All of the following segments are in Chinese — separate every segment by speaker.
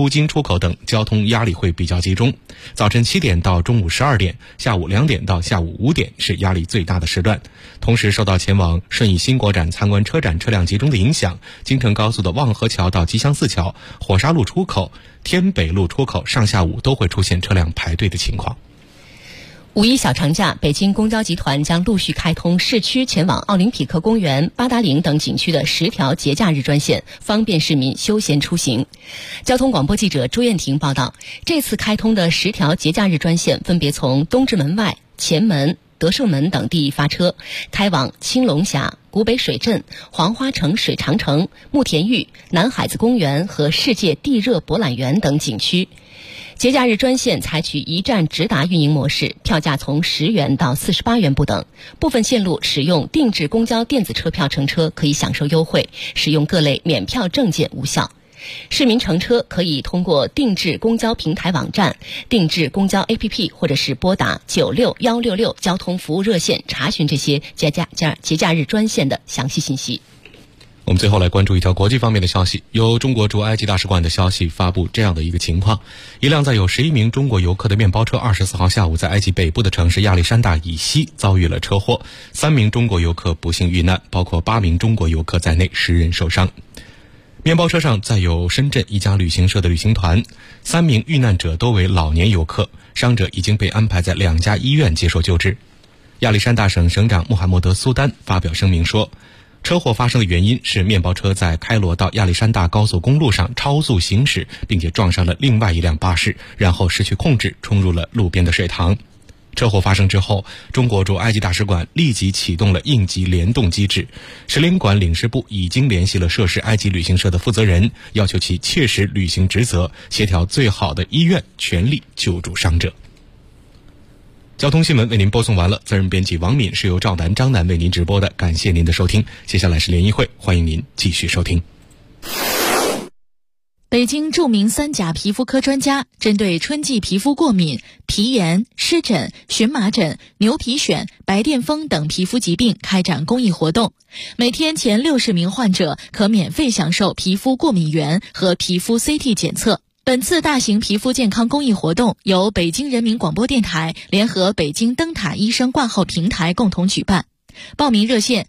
Speaker 1: 出京出口等交通压力会比较集中。早晨7点到中午12点，下午2点到下午5点是压力最大的时段。同时受到前往顺义新国展参观车展车辆集中的影响，京承高速的望河桥到吉祥寺桥、火沙路出口、天北路出口上下午都会出现车辆排队的情况。
Speaker 2: 五一小长假，北京公交集团将陆续开通市区前往奥林匹克公园、八达岭等景区的10条节假日专线，方便市民休闲出行。交通广播记者朱艳婷报道，这次开通的10条节假日专线分别从东直门外、前门、德胜门等地发车，开往青龙峡、古北水镇、黄花城水长城、慕田峪、南海子公园和世界地热博览园等景区。节假日专线采取一站直达运营模式，票价从10元到48元不等。部分线路使用定制公交电子车票乘车可以享受优惠，使用各类免票证件无效。市民乘车可以通过定制公交平台网站、定制公交 APP 或者是拨打96166交通服务热线查询这些节假日专线的详细信息。
Speaker 1: 我们最后来关注一条国际方面的消息，由中国驻埃及大使馆的消息发布这样的一个情况：一辆载有11名中国游客的面包车24号下午在埃及北部的城市亚历山大以西遭遇了车祸，3名中国游客不幸遇难，包括8名中国游客在内10人受伤。面包车上载有深圳一家旅行社的旅行团，3名遇难者都为老年游客，伤者已经被安排在2家医院接受救治。亚历山大省省长穆罕默德·苏丹发表声明说，车祸发生的原因是面包车在开罗到亚历山大高速公路上超速行驶，并且撞上了另外一辆巴士，然后失去控制冲入了路边的水塘。车祸发生之后，中国驻埃及大使馆立即启动了应急联动机制，使领馆领事部已经联系了涉事埃及旅行社的负责人，要求其切实履行职责，协调最好的医院，全力救助伤者。交通新闻为您播送完了，责任编辑王敏，是由赵楠、张楠为您直播的，感谢您的收听。接下来是联谊会，欢迎您继续收听。
Speaker 3: 北京著名3甲皮肤科专家针对春季皮肤过敏、皮炎、湿疹、荨麻疹、牛皮癣、白癜风等皮肤疾病开展公益活动，每天前60名患者可免费享受皮肤过敏原和皮肤 CT 检测。本次大型皮肤健康公益活动由北京人民广播电台联合北京灯塔医生挂号平台共同举办。报名热线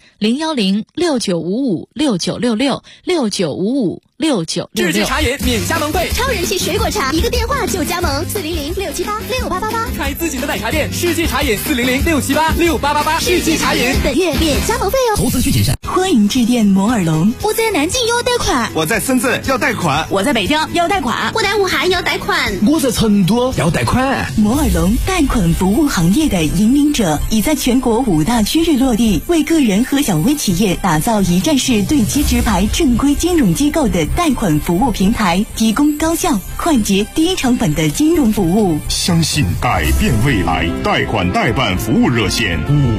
Speaker 3: 010-6955-6966，6955-6966。
Speaker 4: 世纪茶饮免加盟费，
Speaker 5: 超人气水果茶，一个电话就加盟，400-678-6888。
Speaker 4: 开自己的奶茶店，世纪茶饮400-678-6888。世纪茶饮
Speaker 5: 本月免加盟费哦。
Speaker 6: 投资需谨慎。
Speaker 5: 欢迎致电摩尔龙。我在南京要贷款，
Speaker 7: 我在深圳要贷款，
Speaker 5: 我在北京要贷款，我在武汉要贷款，
Speaker 6: 我在成都要贷款。
Speaker 5: 摩尔龙贷款服务行业的引领者，已在全国5大区域落地，为个人和小微企业打造一站式对接直排正规金融机构的贷款服务平台，提供高效、快捷、低成本的金融服务。
Speaker 8: 相信改变未来，贷款代办服务热线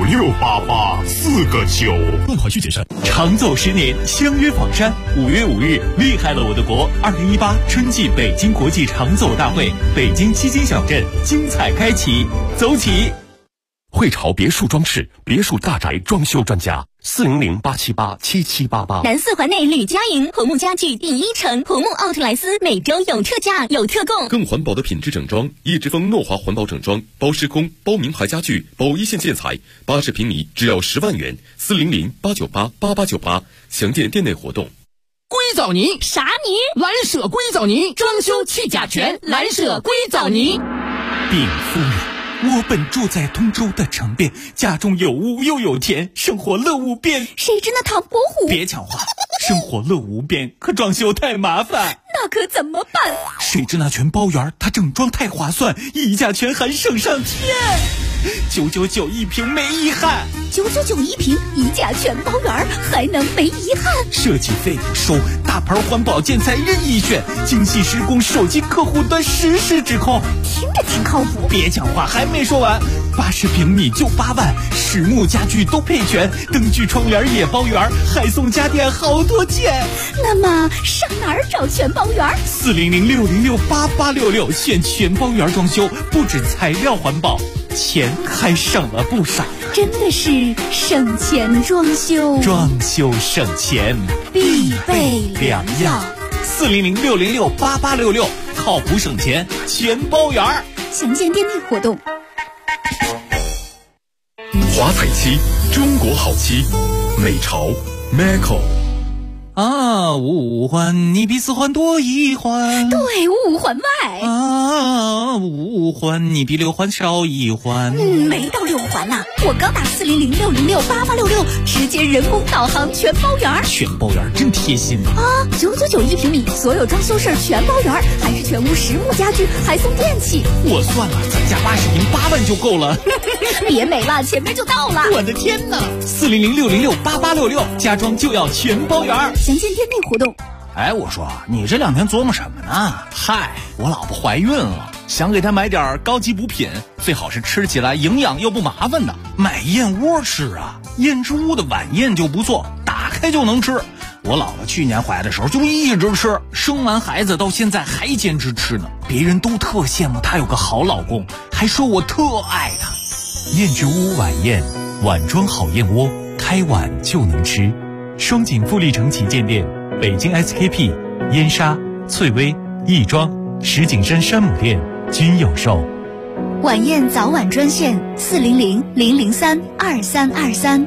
Speaker 8: 5688，4个9。
Speaker 6: 贷款需谨慎。
Speaker 9: 长走10年，相约访山。5月5日，厉害了我的国2018春季北京国际长走大会，北京基金小镇精彩开启，走起！
Speaker 10: 汇潮别墅装饰，别墅大宅装修专家，400-878-7788。
Speaker 5: 南4环内吕家营红木家具第1城，红木奥特莱斯每周有特价有特供，
Speaker 10: 更环保的品质整装，叶之峰诺华环保整装，包施工，包名牌家具，包一线建材，80平米只要10万元，400-898-8898，详见店内活动。
Speaker 6: 硅藻泥
Speaker 5: 啥泥？
Speaker 6: 蓝舍硅藻泥，装修去甲醛，蓝舍硅藻泥。
Speaker 9: 禀夫人，我本住在通州的城边，家中有屋又有田，生活乐无边。
Speaker 5: 谁知那唐伯虎？
Speaker 9: 别讲话，生活乐无边，可装修太麻烦。
Speaker 5: 那可怎么办？
Speaker 9: 谁知那全包圆，它整装太划算，一价全含省上天，999一平没遗憾。
Speaker 5: 999一平，一价全包圆，还能没遗憾？
Speaker 9: 设计费不收，大牌环保建材任意选，精细施工，手机客户端实时指控。
Speaker 5: 听着挺靠谱。
Speaker 9: 别讲话，还没说完。80平米就8万，实木家具都配全，灯具窗帘也包圆，还送家电好多件。
Speaker 5: 那么上哪儿找全包圆
Speaker 9: ？400-606-8866，选全包圆装修，不止材料环保，钱还省了不少。
Speaker 5: 真的是省钱装修，
Speaker 9: 装修省钱
Speaker 5: 必备良药。
Speaker 9: 400-606-8866， 靠谱省钱，全包圆儿。
Speaker 7: 详见店内活动。
Speaker 10: 华彩漆，中国好漆，美潮 Meco。
Speaker 9: 啊，五环你比四环多一环，
Speaker 7: 对，五环外。
Speaker 9: 啊，五环你比六环少一环。
Speaker 7: 没到六环呢，我刚打400-606-8866，直接人工导航全包圆。
Speaker 9: 全包圆真贴心
Speaker 7: 啊！991平米，所有装修事儿全包圆，还是全屋实木家具，还送电器。
Speaker 9: 我算了，咱家80平8万就够了。
Speaker 7: 别美了，前面就到了。
Speaker 9: 我的天哪！400-606-8866，家装就要全包圆。
Speaker 7: 详见店内活动。
Speaker 11: 哎，我说你这2天琢磨什么呢？
Speaker 9: 嗨，我老婆怀孕了，想给她买点高级补品，最好是吃起来营养又不麻烦的。
Speaker 11: 买燕窝吃啊，燕之屋的晚宴就不错，打开就能吃。我姥姥去年怀的时候就一直吃，生完孩子到现在还坚持吃呢。别人都特羡慕她有个好老公，还说我特爱她。
Speaker 12: 燕之屋晚宴，碗装好燕窝，开碗就能吃。双井富力城旗舰店，北京 SKP、燕莎、翠微、亦庄、石景山山姆店均有售。
Speaker 7: 晚宴早晚专线400-003-2323。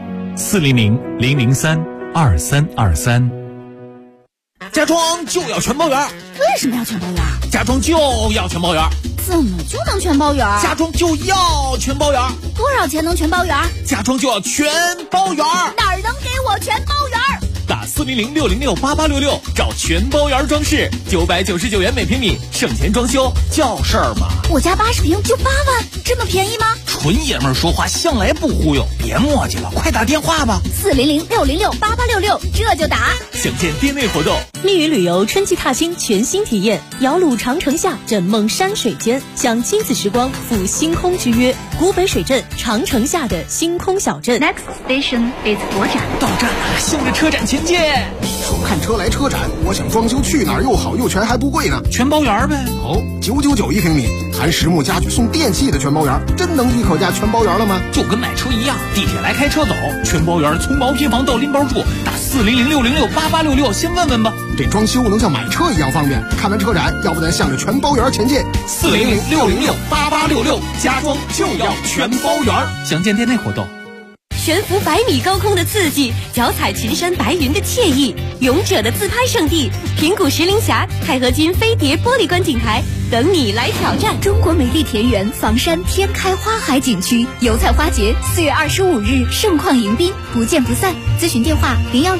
Speaker 12: 400-003-2323。
Speaker 11: 家装就要全包圆。
Speaker 7: 为什么要全包圆？
Speaker 11: 家装就要全包圆。
Speaker 7: 怎么就能全包圆？
Speaker 11: 家装就要全包圆。
Speaker 7: 多少钱能全包圆？
Speaker 11: 家装就要全包圆。
Speaker 7: 哪儿能给我全包圆？
Speaker 9: 打400-606-8866，找全包圆装饰，999元每平米，省钱装修叫事儿嘛。
Speaker 7: 我家80平就8万，这么便宜吗？
Speaker 11: 纯爷们儿说话向来不忽悠，别磨叽了，快打电话吧。
Speaker 7: 400-606-8866，这就打。
Speaker 9: 详见店内活动。
Speaker 13: 蜜语旅游春季踏青全新体验，摇橹长城下，枕梦山水间，享亲子时光，赴星空之约。古北水镇，长城下的星空小镇。
Speaker 7: Next station is 国展。
Speaker 11: 到站了，向着车展前进。
Speaker 14: 说看车来车展，我想装修去哪儿又好又全还不贵呢？
Speaker 11: 全包圆呗。
Speaker 14: 哦，999一平米，含实木家具送电器的全包圆，真能一口价全包圆了吗？
Speaker 11: 就跟买车一样，地铁来开车走，全包圆从毛坯房到拎包住，打400-606-8866，先问问吧。
Speaker 14: 这装修能像买车一样方便。看完车展，要不咱向着全包圆前进。
Speaker 9: 400-606-8866，家装就要全包圆。详见店内活动。
Speaker 13: 悬浮100米高空的刺激，脚踩群山白云的惬意，勇者的自拍圣地平谷石林峡钛合金飞碟玻璃观景台等你来挑战。
Speaker 7: 中国美丽田园房山天开花海景区油菜花节4月25日盛况迎宾，不见不散。咨询电话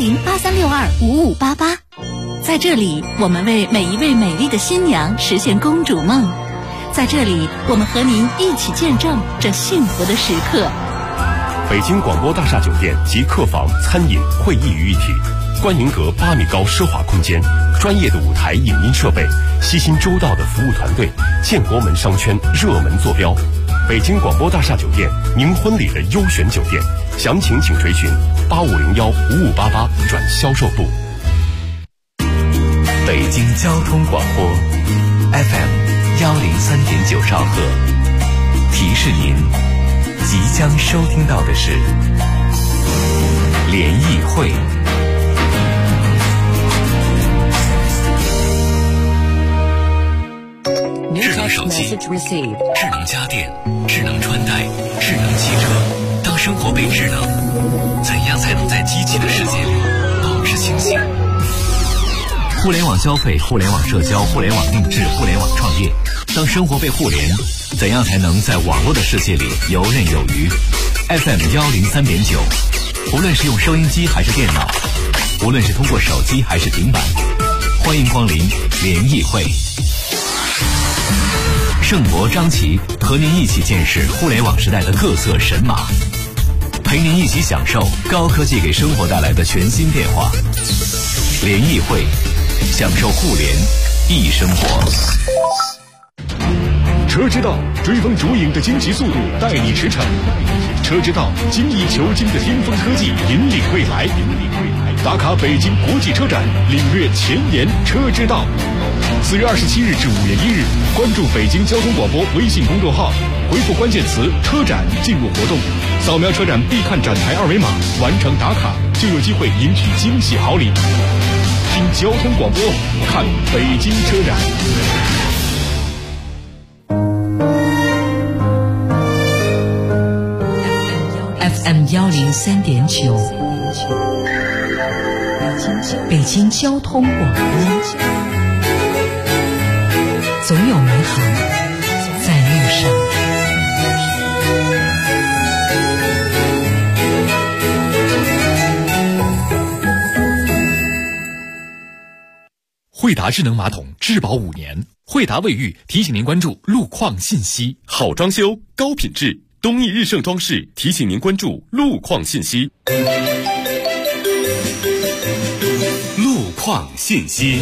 Speaker 7: 010-8362-5588。
Speaker 3: 在这里，我们为每一位美丽的新娘实现公主梦。在这里，我们和您一起见证这幸福的时刻。
Speaker 10: 北京广播大厦酒店及客房、餐饮、会议于一体，观迎阁8米高奢华空间，专业的舞台影音设备，悉心周到的服务团队，建国门商圈热门坐标。北京广播大厦酒店，您婚礼的优选酒店，详情请垂询8501-5588转销售部。
Speaker 12: 北京交通广播 FM103.9兆赫，提示您即将收听到的是联谊会。智能手机、智能家电、智能穿戴、智能汽车。当生活被智能，怎样才能在机器的世界里保持清醒？互联网消费、互联网社交、互联网定制、互联网创业。当生活被互联，怎样才能在网络的世界里游刃有余？ FM103.9，无论是用收音机还是电脑，无论是通过手机还是平板，欢迎光临联谊会。盛博、张琪和您一起见识互联网时代的各色神马，陪您一起享受高科技给生活带来的全新变化。联谊会，享受互联易生活。
Speaker 8: 车之道追风逐影的惊奇速度，带你驰骋。车之道精益求精的巅峰科技，引领未来。打卡北京国际车展，领略前沿车之道。4月27日至5月1日，关注北京交通广播微信公众号，回复关键词“车展”进入活动，扫描车展必看展台2维码，完成打卡就有机会赢取惊喜好礼。听交通广播，看北京车展。
Speaker 15: 103.9，北京交通广播，总有美好在路上。
Speaker 9: 惠达智能马桶质保5年，惠达卫浴提醒您关注路况信息。
Speaker 10: 好装修，高品质，东义日盛装饰提醒您关注路况信息。路况信息。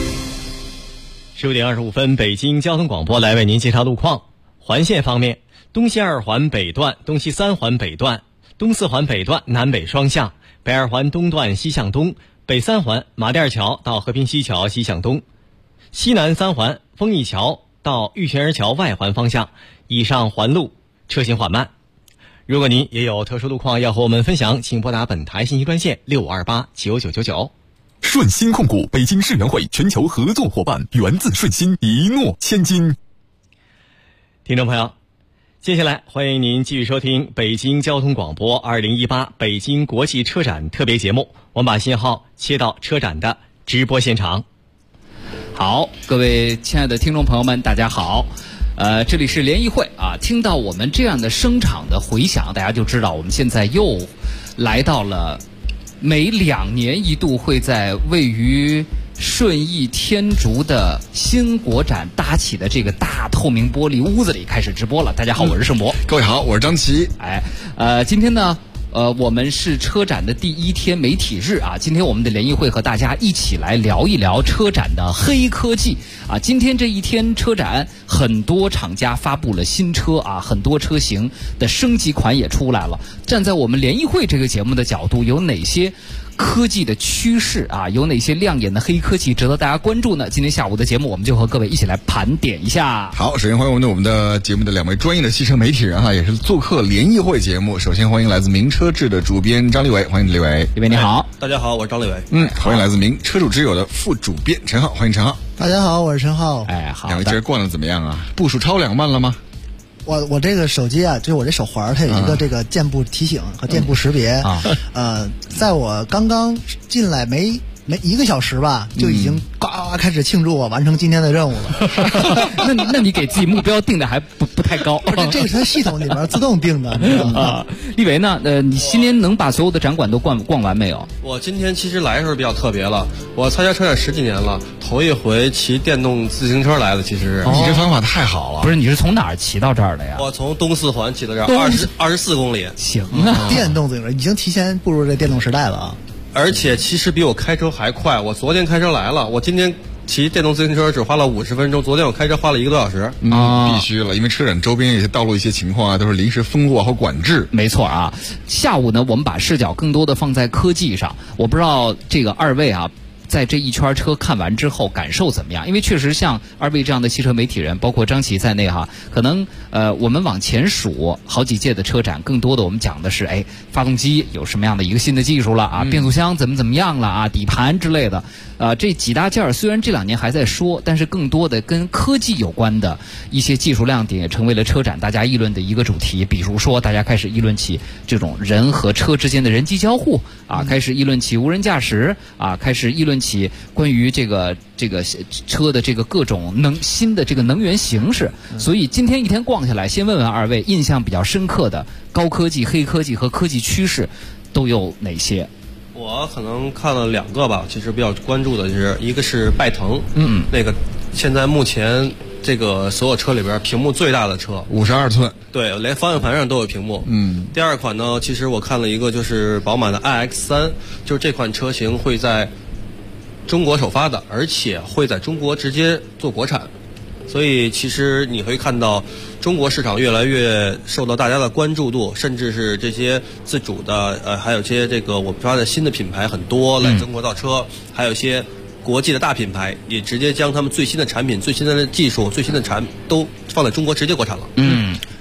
Speaker 16: 15点25分，北京交通广播来为您介绍路况。环线方面，东西2环北段、东西3环北段、东4环北段南北双向，北2环东段西向东，北3环马甸桥到和平西桥西向东，西南3环丰益桥到玉泉儿桥外环方向，以上环路车行缓慢。如果您也有特殊路况要和我们分享，请拨打本台信息专线6528999999。
Speaker 17: 顺鑫控股北京世园会全球合作伙伴，源自顺鑫，一诺千金。
Speaker 16: 听众朋友，接下来欢迎您继续收听北京交通广播2018北京国际车展特别节目。我们把信号切到车展的直播现场。
Speaker 18: 好，各位亲爱的听众朋友们，大家好。这里是联谊会啊，听到我们这样的声场的回响，大家就知道我们现在又来到了每2年一度会在位于顺义天竺的新国展搭起的这个大透明玻璃屋子里开始直播了。大家好，我是盛博。
Speaker 19: 各位好，我是张琪。
Speaker 18: 今天呢我们是车展的第1天媒体日啊，今天我们的联谊会和大家一起来聊一聊车展的黑科技啊。今天这一天车展，很多厂家发布了新车啊，很多车型的升级款也出来了。站在我们联谊会这个节目的角度，有哪些科技的趋势啊，有哪些亮眼的黑科技值得大家关注呢？今天下午的节目，我们就和各位一起来盘点一下。
Speaker 19: 好，首先欢迎我们的节目的2位专业的汽车媒体人哈，也是做客联谊会节目。首先欢迎来自名车志的主编张立伟，欢迎立伟。
Speaker 18: 立伟你好。
Speaker 20: 大家好，我是张立伟。
Speaker 19: 欢迎来自名车主之友的副主编陈浩，欢迎陈浩。
Speaker 21: 大家好，我是陈浩。
Speaker 18: 好。
Speaker 19: 2位今儿逛的怎么样啊？步数超2万了吗？
Speaker 21: 我这个手机啊，就是我这手环，它有一个这个箭步提醒和箭步识别。在我刚刚进来没1个小时吧，就已经呱开始庆祝我完成今天的任务了。
Speaker 18: 那你给自己目标定的还不太高。
Speaker 21: 这个是它系统里边自动定的，你知道吗？
Speaker 18: 立伟呢？你今天能把所有的展馆都逛完没有？
Speaker 20: 我今天其实来的时候比较特别了，我参加车展10几年了，头一回骑电动自行车来的。其实
Speaker 19: 你这方法太好了。
Speaker 18: 不是，你是从哪儿骑到这儿的呀？
Speaker 20: 我从东4环骑到这儿，24公里。
Speaker 18: 行啊，
Speaker 21: 电动自行车已经提前步入这电动时代了啊！
Speaker 20: 而且其实比我开车还快。我昨天开车来了，我今天骑电动自行车只花了50分钟，昨天我开车花了1个多小时。
Speaker 19: 必须了，因为车展周边一些道路一些情况啊，都是临时封路和管制。
Speaker 18: 没错啊。下午呢，我们把视角更多的放在科技上。我不知道这个2位啊，在这一圈车看完之后感受怎么样？因为确实像2位这样的汽车媒体人，包括张琪在内哈，可能我们往前数好几届的车展，更多的我们讲的是发动机有什么样的一个新的技术了啊，变速箱怎么样了啊，底盘之类的。这几大件虽然这2年还在说，但是更多的跟科技有关的一些技术亮点也成为了车展大家议论的一个主题。比如说大家开始议论起这种人和车之间的人机交互啊，开始议论起无人驾驶啊，开始议论起关于这个车的这个各种新的这个能源形式。所以今天一天逛下来，先问问2位印象比较深刻的高科技、黑科技和科技趋势都有哪些？
Speaker 20: 我可能看了2个吧，其实比较关注的就是一个是拜腾，那个现在目前这个所有车里边屏幕最大的车
Speaker 19: ，52寸，
Speaker 20: 对，连方向盘上都有屏幕。第2款呢，其实我看了一个就是宝马的 iX3，就是这款车型会在中国首发的，而且会在中国直接做国产。所以其实你会看到中国市场越来越受到大家的关注度，甚至是这些自主的还有些这个我们发的新的品牌很多来中国造车，还有一些国际的大品牌也直接将他们最新的产品、最新的技术、最新的都放在中国直接国产了。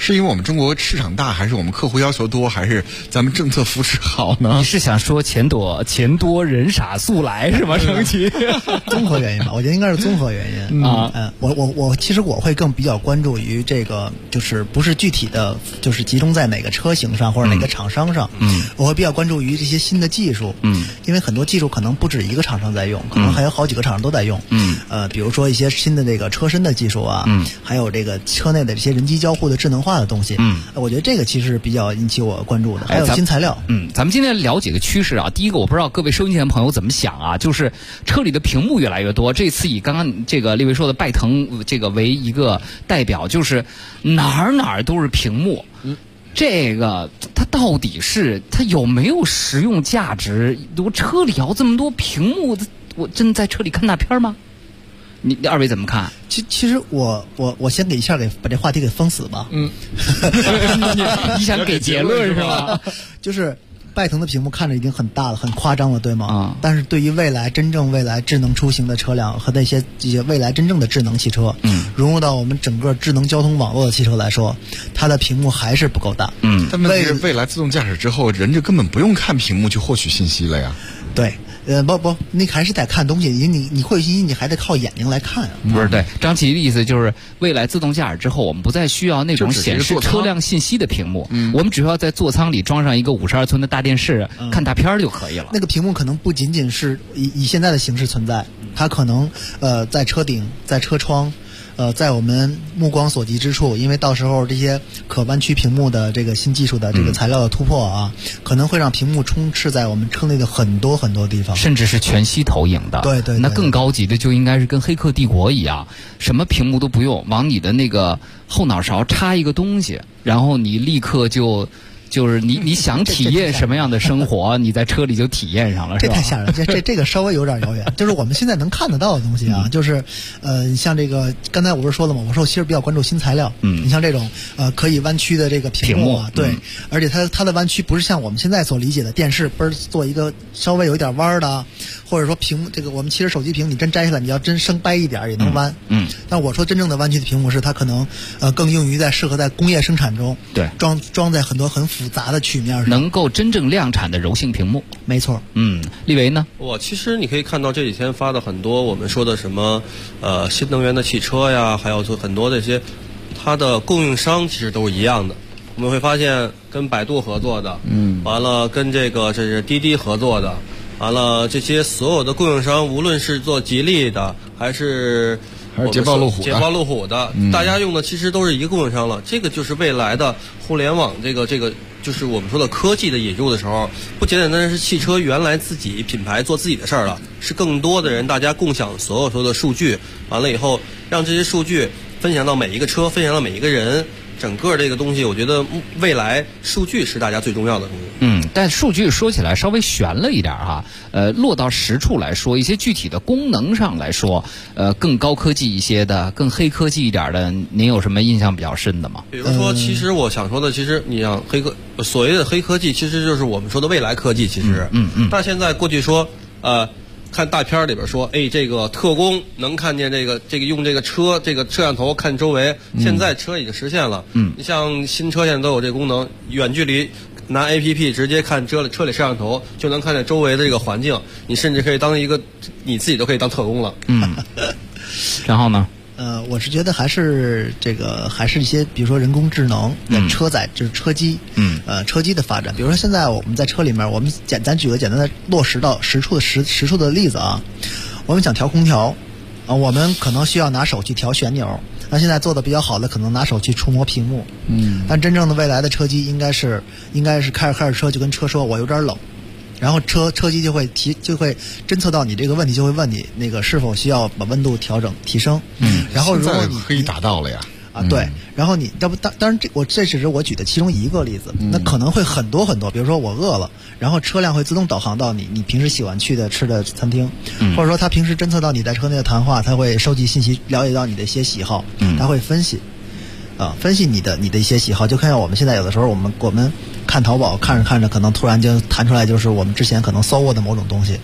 Speaker 19: 是因为我们中国市场大，还是我们客户要求多，还是咱们政策扶持好呢？
Speaker 18: 你是想说钱多人傻速来是吗？程琦，
Speaker 21: 综合原因吧，我觉得应该是综合原因啊。我其实我会更比较关注于这个，就是不是具体的，就是集中在哪个车型上或者哪个厂商上。我会比较关注于这些新的技术。因为很多技术可能不止一个厂商在用，可能还有好几个厂商都在用。比如说一些新的这个车身的技术啊，还有这个车内的这些人机交互的智能化的东西。我觉得这个其实是比较引起我关注的。还有新材料。
Speaker 18: 咱们今天聊几个趋势啊。第一个，我不知道各位收音机前的朋友怎么想啊，就是车里的屏幕越来越多。这次以刚刚这个列位说的拜腾这个为一个代表，就是哪儿都是屏幕。这个它到底是它有没有实用价值？我车里要这么多屏幕，我真在车里看大片吗？你二位怎么看？
Speaker 21: 其实我先一下把这话题给封死吧。
Speaker 18: 你想给结论是吧？
Speaker 21: 就是拜腾的屏幕看着已经很大了，很夸张了，对吗？但是对于真正未来智能出行的车辆和这些未来真正的智能汽车，融入到我们整个智能交通网络的汽车来说，它的屏幕还是不够大。
Speaker 19: 但问题是未来自动驾驶之后，人就根本不用看屏幕去获取信息了呀。
Speaker 21: 对。不，你还是得看东西，你获取信息，你还得靠眼睛来看啊。
Speaker 18: 不是，对，张琪的意思就是，未来自动驾驶之后，我们不再需要那种显示车辆信息的屏幕，我们只需要在座舱里装上一个52寸的大电视，看大片就可以了。
Speaker 21: 那个屏幕可能不仅仅是以现在的形式存在，它可能在车顶、在车窗。在我们目光所及之处，因为到时候这些可弯曲屏幕的这个新技术的这个材料的突破啊，可能会让屏幕充斥在我们车内的很多地方，
Speaker 18: 甚至是全息投影的。
Speaker 21: 对，
Speaker 18: 那更高级的就应该是跟《黑客帝国》一样，什么屏幕都不用，往你的那个后脑勺插一个东西，然后你立刻就是你想体验什么样的生活，你在车里就体验上了，是吧？
Speaker 21: 这太吓人，这个稍微有点遥远。就是我们现在能看得到的东西啊，就是像这个刚才我不是说了吗？我说我其实比较关注新材料。你像这种可以弯曲的这个屏幕啊，对，而且它的弯曲不是像我们现在所理解的电视做一个稍微有一点弯的，或者说屏幕这个我们其实手机屏你真摘下来，你要真生掰一点也能弯。但我说真正的弯曲的屏幕是它可能更用于适合在工业生产中，
Speaker 18: 对，
Speaker 21: 装在很多很复杂的曲面上，
Speaker 18: 能够真正量产的柔性屏幕。
Speaker 21: 没错。
Speaker 18: 立维呢？
Speaker 20: 其实你可以看到这几天发的很多我们说的什么新能源的汽车呀，还有很多这些它的供应商其实都是一样的。我们会发现跟百度合作的，完了跟这是滴滴合作的，完了这些所有的供应商，无论是做吉利的还是
Speaker 19: 捷豹路虎
Speaker 20: 的，大家用的其实都是一个供应商了。这个就是未来的互联网，这个就是我们说的科技的引入的时候，不简单是汽车原来自己品牌做自己的事儿了，是更多的人大家共享所有的数据，完了以后让这些数据分享到每一个车，分享到每一个人。整个这个东西，我觉得未来数据是大家最重要的东西。
Speaker 18: 但数据说起来稍微悬了一点哈。落到实处来说，一些具体的功能上来说，更高科技一些的，更黑科技一点的，您有什么印象比较深的吗？
Speaker 20: 比如说，其实我想说的，其实你像所谓的黑科技，其实就是我们说的未来科技。其实，但现在过去说，看大片里边说，这个特工能看见这个用这个摄像头看周围，现在车已经实现了。你像新车现在都有这功能，远距离拿 APP 直接看车里摄像头就能看见周围的这个环境，你甚至可以当你自己都可以当特工了。
Speaker 18: 然后呢？
Speaker 21: 我是觉得还是一些，比如说人工智能、车载就是车机，车机的发展。比如说现在我们在车里面，我们咱举个简单的落实到实处的例子啊，我们想调空调啊，我们可能需要拿手去调旋钮，那现在做的比较好的可能拿手去触摸屏幕，但真正的未来的车机应该是开着车就跟车说我有点冷。然后车机就会侦测到你这个问题，就会问你那个是否需要把温度调整提升。然后如果你
Speaker 19: 可以达到了呀。
Speaker 21: 对，然后你要不当然这只是我举的其中一个例子，那可能会很多，比如说我饿了，然后车辆会自动导航到你平时喜欢去的吃的餐厅，或者说它平时侦测到你在车内的谈话，它会收集信息，了解到你的一些喜好，它会分析你的一些喜好，就看见我们现在有的时候我们看淘宝看着可能突然就弹出来就是我们之前可能搜过的某种东西。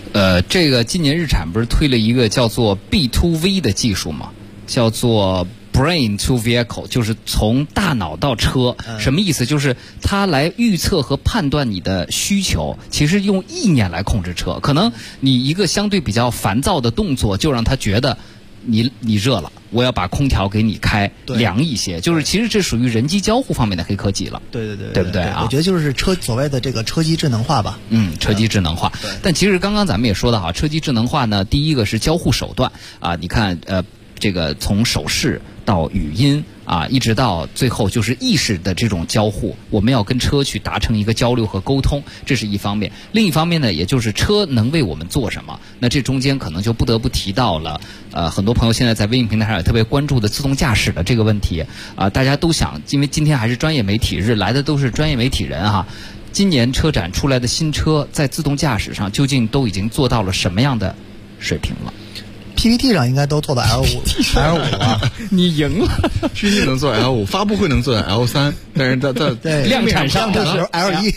Speaker 18: 这个今年日产不是推了一个叫做 B2V 的技术吗？叫做 brain to vehicle， 就是从大脑到车，什么意思？就是它来预测和判断你的需求，其实用意念来控制车。可能你一个相对比较烦躁的动作，就让它觉得你热了，我要把空调给你开凉一些，就是其实这属于人机交互方面的黑科技了。
Speaker 21: 对，
Speaker 18: 对不对啊？
Speaker 21: 我觉得就是所谓的这个车机智能化吧。
Speaker 18: 车机智能化。但其实刚刚咱们也说到车机智能化呢，第一个是交互手段啊，你看这个从手势到语音啊，一直到最后就是意识的这种交互，我们要跟车去达成一个交流和沟通，这是一方面。另一方面呢，也就是车能为我们做什么？那这中间可能就不得不提到了，很多朋友现在在微信平台上也特别关注的自动驾驶的这个问题啊，大家都想，因为今天还是专业媒体日，来的都是专业媒体人哈。今年车展出来的新车在自动驾驶上究竟都已经做到了什么样的水平了
Speaker 21: ？PPT 上应该都做到 L5 啊，
Speaker 18: 你赢了。
Speaker 19: PPT 能做 L5， 发布会能做 L3， 但是在
Speaker 18: 量产上
Speaker 21: 的时候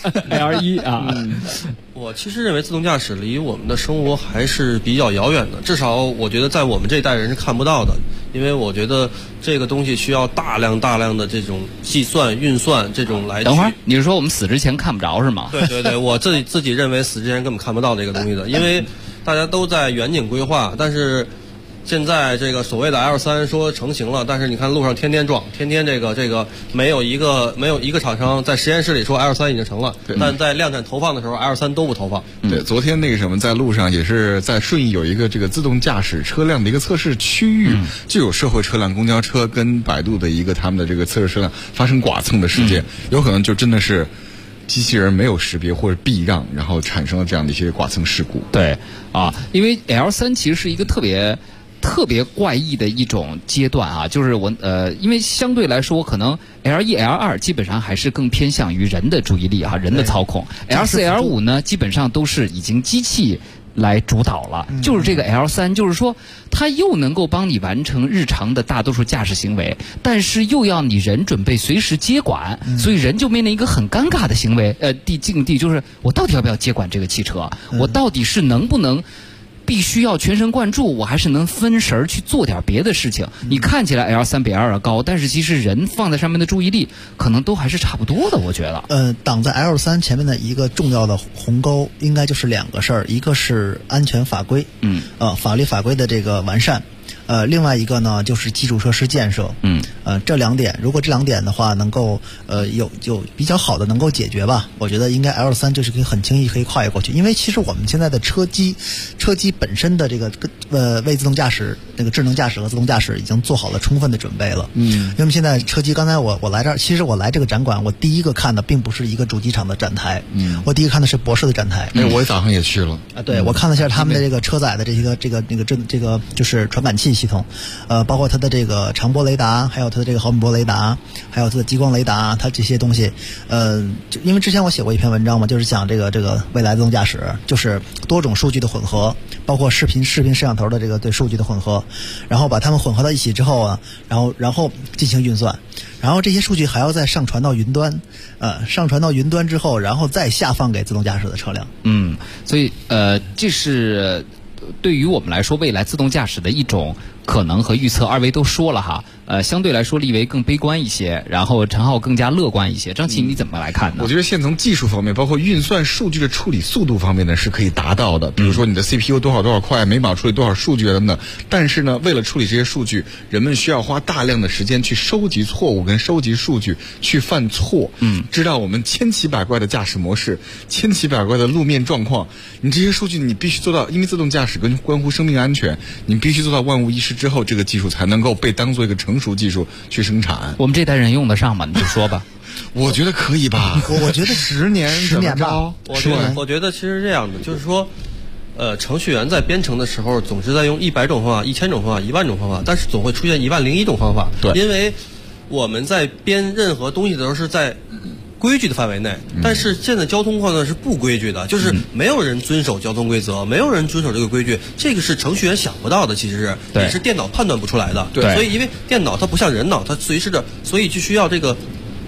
Speaker 21: L1
Speaker 18: 啊。
Speaker 20: 我其实认为自动驾驶离我们的生活还是比较遥远的，至少我觉得在我们这一代人是看不到的，因为我觉得这个东西需要大量的这种计算、运算这种来。
Speaker 18: 等会儿，你是说我们死之前看不着是吗？
Speaker 20: 对，我自己认为死之前根本看不到这个东西的，因为大家都在远景规划，但是现在这个所谓的 L3 说成型了，但是你看路上天天撞，天天这个没有一个厂商在实验室里说 L3 已经成了，但在量产投放的时候 L3 都不投放。
Speaker 19: 对，昨天那个什么在路上也是在顺义有一个这个自动驾驶车辆的一个测试区域，就有社会车辆、公交车跟百度的一个他们的这个测试车辆发生剐蹭的事件，有可能就真的是机器人没有识别或者避让，然后产生了这样的一些剐蹭事故。
Speaker 18: 对啊，因为 L3 其实是一个特别怪异的一种阶段啊，就是因为相对来说，可能 L1、L2 基本上还是更偏向于人的注意力啊，人的操控。L4、L5 呢，基本上都是已经机器来主导了。就是这个 L3，就是说它又能够帮你完成日常的大多数驾驶行为，但是又要你人准备随时接管，所以人就面临一个很尴尬的境地，就是我到底要不要接管这个汽车？我到底是能不能必须要全神贯注，我还是能分神去做点别的事情。你看起来 L3 比 L2 高，但是其实人放在上面的注意力可能都还是差不多的，我觉得。
Speaker 21: 挡在 L3 前面的一个重要的鸿沟，应该就是两个事儿，一个是安全法规，法律法规的这个完善。另外一个呢，就是基础设施建设。这两点，如果这两点的话能够有比较好的能够解决吧，我觉得应该 L3 就是可以很轻易可以跨越过去。因为其实我们现在的车机本身的这个为自动驾驶那个智能驾驶和自动驾驶已经做好了充分的准备了。因为现在车机，刚才我来这儿，其实我来这个展馆，我第一个看的并不是一个主机厂的展台，我第一个看的是博世的展台。
Speaker 19: 我早上也去了
Speaker 21: 啊，对，我看了一下他们的这个车载的这个就是传感器系统，包括它的这个长波雷达，还有它的这个毫米波雷达，还有它的激光雷达，它这些东西，因为之前我写过一篇文章嘛，就是讲这个未来自动驾驶，就是多种数据的混合，包括视频摄像头的这个对数据的混合，然后把它们混合到一起之后啊，然后进行运算，然后这些数据还要再上传到云端，上传到云端之后，然后再下放给自动驾驶的车辆。
Speaker 18: 所以这是对于我们来说未来自动驾驶的一种可能和预测，二位都说了哈。相对来说，立维更悲观一些，然后陈浩更加乐观一些。张琪，你怎么来看呢？
Speaker 19: 我觉得现从技术方面，包括运算数据的处理速度方面呢，是可以达到的。比如说你的 CPU 多少块，每秒处理多少数据等等。但是呢，为了处理这些数据，人们需要花大量的时间去收集错误跟收集数据，去犯错。知道我们千奇百怪的驾驶模式，千奇百怪的路面状况，你这些数据你必须做到，因为自动驾驶关乎生命安全，你必须做到万无一失之后，这个技术才能够被当做一个成熟技术去生产。
Speaker 18: 我们这代人用得上吗？你就说吧。
Speaker 19: 我觉得可以吧。
Speaker 21: 我觉得
Speaker 19: 10年
Speaker 21: 吧。
Speaker 20: 我觉得其实是这样的，就是说，程序员在编程的时候总是在用100种方法、1000种方法、10000种方法，但是总会出现10001种方法。
Speaker 19: 对，
Speaker 20: 因为我们在编任何东西的时候是在规矩的范围内，但是现在交通呢是不规矩的，就是没有人遵守交通规则，没有人遵守这个规矩，这个是程序员想不到的，其实是也是电脑判断不出来的。
Speaker 19: 对，
Speaker 20: 所以因为电脑它不像人脑，它随时的，所以就需要这个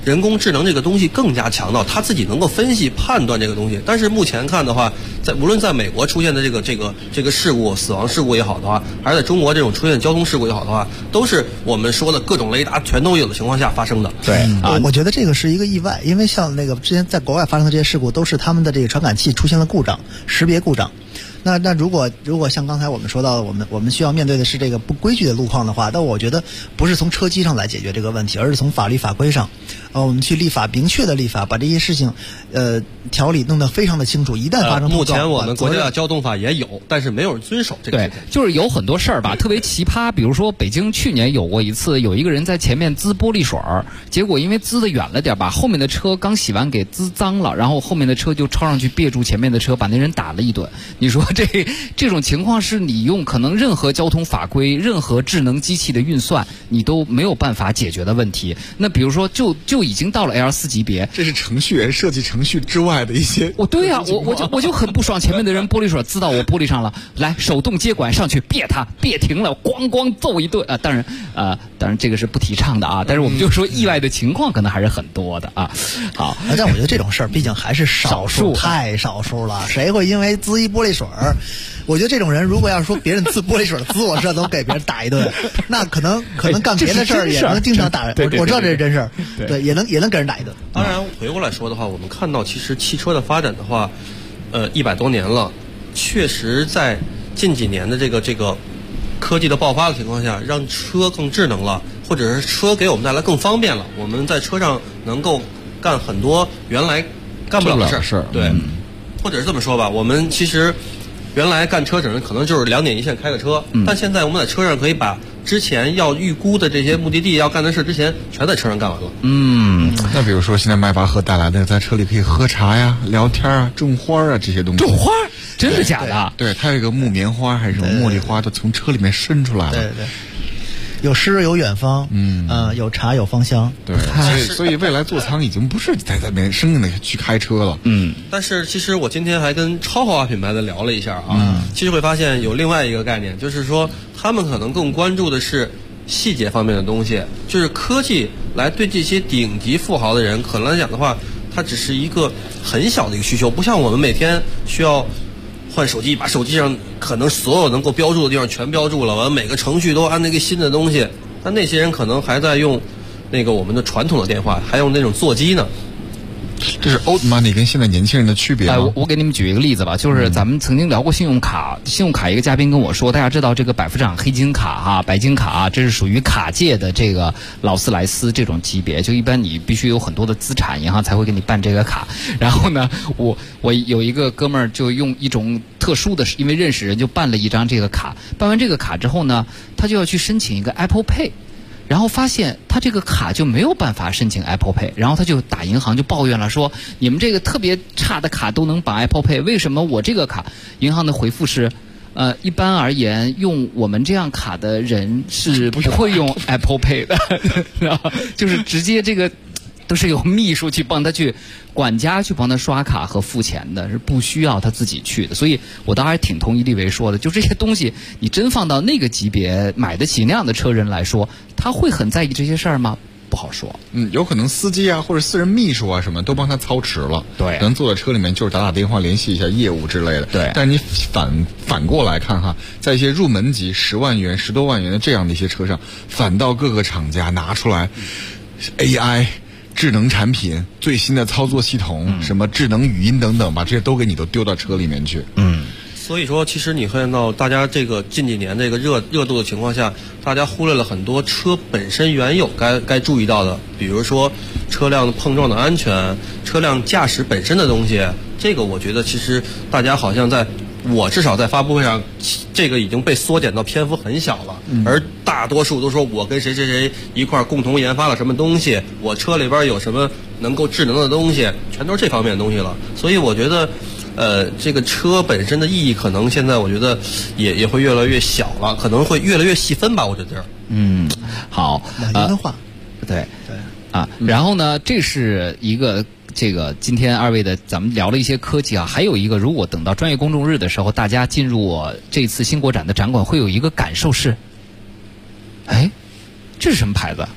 Speaker 20: 人工智能这个东西更加强大，它自己能够分析判断这个东西。但是目前看的话，无论在美国出现的这个事故、死亡事故也好的话，还是在中国这种出现交通事故也好的话，都是我们说的各种雷达全都有的情况下发生的。
Speaker 18: 对
Speaker 21: 我觉得这个是一个意外，因为像那个之前在国外发生的这些事故，都是他们的这个传感器出现了故障，识别故障。那如果像刚才我们说到的，我们需要面对的是这个不规矩的路况的话，那我觉得不是从车机上来解决这个问题，而是从法律法规上，我们去立法，明确的立法，把这些事情条理弄得非常的清楚。一旦发生
Speaker 20: 目前我们国家的交通法也有，但是没有人遵守这个。
Speaker 18: 对，就是有很多事儿吧，特别奇葩。比如说北京去年有过一次，有一个人在前面滋玻璃水儿，结果因为滋得远了点，把后面的车刚洗完给滋脏了，然后后面的车就超上去别住前面的车，把那人打了一顿。你说这种情况是你用可能任何交通法规、任何智能机器的运算，你都没有办法解决的问题。那比如说就已经到了 L4 级别，
Speaker 19: 这是程序员设计程序之外的一些。
Speaker 18: 对呀，我就很不爽，前面的人玻璃水滋到我玻璃上了，来手动接管上去别他，别停了，咣咣揍一顿啊！当然这个是不提倡的啊，但是我们就说意外的情况可能还是很多的啊。好，
Speaker 21: 但我觉得这种事儿毕竟还是少数，太少数了。谁会因为滋一玻璃水儿？我觉得这种人，如果要是说别人滋玻璃水滋我这都给别人打一顿，那可能干别的事儿也能经常打人。我知道这是真事儿，对，也能给人打一顿。
Speaker 20: 当然，回过来说的话，我们看到其实汽车的发展的话，100多年了，确实在近几年的这个科技的爆发的情况下，让车更智能了，或者是车给我们带来更方便了。我们在车上能够干很多原来干不了的事儿，对，或者是这么说吧，我们其实原来干车整可能就是2点一线开个车，但现在我们在车上可以把之前要预估的这些目的地要干的事之前全在车上干完了。
Speaker 19: 那比如说现在迈巴赫带来的，在车里可以喝茶呀、聊天啊、种花啊这些东西。
Speaker 18: 种花？真的假的？
Speaker 19: 对，它有一个木棉花还是什么茉莉花，都从车里面伸出来了。
Speaker 21: 对。有诗有远方，有茶有芳香。
Speaker 19: 对，所以未来座舱已经不是在生硬的去开车了。
Speaker 20: 但是其实我今天还跟超豪华品牌的聊了一下啊，其实会发现有另外一个概念，就是说他们可能更关注的是细节方面的东西，就是科技来对这些顶级富豪的人可能来讲的话，它只是一个很小的一个需求，不像我们每天需要换手机，把手机上可能所有能够标注的地方全标注了，完每个程序都按那个新的东西。但那些人可能还在用那个我们的传统的电话，还用那种座机呢。
Speaker 19: 这是 old money 跟现在年轻人的区别吗？
Speaker 18: 我给你们举一个例子吧，就是咱们曾经聊过信用卡，一个嘉宾跟我说，大家知道这个百夫长黑金卡白金卡这是属于卡界的这个劳斯莱斯这种级别，就一般你必须有很多的资产，银行才会给你办这个卡。然后呢，我有一个哥们儿就用一种特殊的，因为认识人就办了一张这个卡，办完这个卡之后呢，他就要去申请一个 Apple Pay。然后发现他这个卡就没有办法申请 Apple Pay， 然后他就打银行就抱怨了，说你们这个特别差的卡都能绑 Apple Pay， 为什么我这个卡？银行的回复是，一般而言，用我们这样卡的人是不会用 Apple Pay 的，然后就是直接这个都是有秘书去帮他去管家去帮他刷卡和付钱的，是不需要他自己去的。所以我倒还挺同意立伟说的，就这些东西你真放到那个级别买得起那样的车人来说，他会很在意这些事儿吗？不好说。
Speaker 19: 有可能司机啊或者私人秘书啊什么都帮他操持了，
Speaker 18: 对，
Speaker 19: 能坐在车里面就是打电话联系一下业务之类的。
Speaker 18: 对，
Speaker 19: 但是你反过来看哈，在一些入门级10万元、10多万元的这样的一些车上，反倒各个厂家拿出来 AI。智能产品、最新的操作系统、什么智能语音等等，把这些都丢到车里面去。
Speaker 20: 所以说，其实你看到大家这个近几年这个热度的情况下，大家忽略了很多车本身原有该注意到的，比如说车辆碰撞的安全、车辆驾驶本身的东西。这个我觉得其实大家好像我至少在发布会上，这个已经被缩减到篇幅很小了，而大多数都说我跟谁谁谁一块共同研发了什么东西，我车里边有什么能够智能的东西，全都是这方面的东西了。所以我觉得这个车本身的意义可能现在我觉得也会越来越小了，可能会越来越细分吧，我觉得。
Speaker 18: 好，
Speaker 21: 两极化。
Speaker 18: 对啊，然后呢，这是一个。这个今天二位的咱们聊了一些科技啊，还有一个，如果等到专业公众日的时候，大家进入这次新国展的展馆，会有一个感受是，哎，这是什么牌子？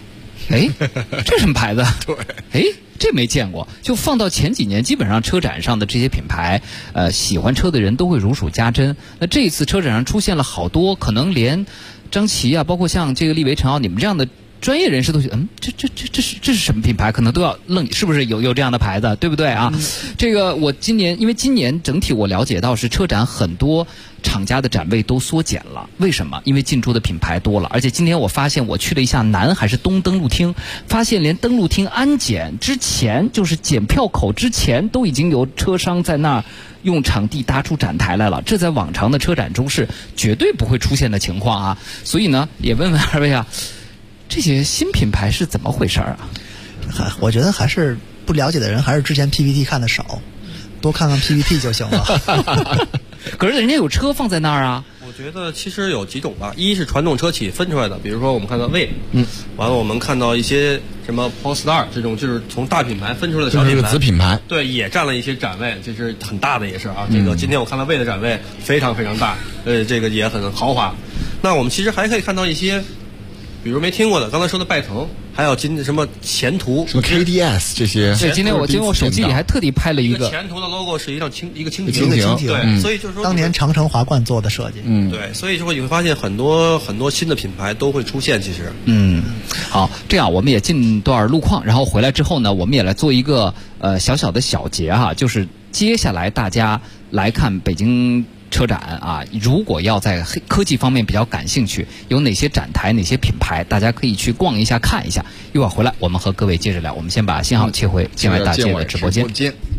Speaker 18: 哎，这什么牌子？
Speaker 19: 对，
Speaker 18: 哎，这没见过。就放到前几年，基本上车展上的这些品牌，喜欢车的人都会如数家珍。那这一次车展上出现了好多，可能连张琪啊，包括像这个力维、陈奥，你们这样的专业人士都觉得，这是什么品牌？可能都要愣，是不是有这样的牌子，对不对啊？这个我因为今年整体我了解到是车展很多厂家的展位都缩减了，为什么？因为进驻的品牌多了，而且今天我发现我去了一下南还是东登陆厅，发现连登陆厅安检之前，就是检票口之前，都已经有车商在那儿用场地搭出展台来了，这在往常的车展中是绝对不会出现的情况啊！所以呢，也问问二位啊，这些新品牌是怎么回事啊？
Speaker 21: 我觉得还是不了解的人，还是之前 PPT 看的少，多看看 PPT 就行了。
Speaker 18: 可是人家有车放在那儿啊。
Speaker 20: 我觉得其实有几种吧，一是传统车企分出来的，比如说我们看到魏，完了我们看到一些什么 Polestar 这种，就是从大品牌分出来的小品牌，
Speaker 19: 子品牌，
Speaker 20: 对，也占了一些展位，就是很大的也是啊。这个今天我看到魏的展位非常非常大，这个也很豪华。那我们其实还可以看到一些，比如没听过的，刚才说的拜腾，还有什么前途，
Speaker 19: 什么 KDS 这些。
Speaker 18: 对，今天我手机里还特地拍了一个
Speaker 20: 前途的 logo 是一个蜻蜓，
Speaker 21: 对，
Speaker 20: 所以就是说
Speaker 21: 当年长城华冠做的设计，
Speaker 20: 对，所以说你会发现很多新的品牌都会出现，其实，
Speaker 18: 好，这样我们也进段路况，然后回来之后呢，我们也来做一个小小的小结哈，就是接下来大家来看北京车展啊，如果要在科技方面比较感兴趣，有哪些展台、哪些品牌，大家可以去逛一下、看一下。一会儿回来，我们和各位接着聊。我们先把信号切回建外大街的直播间。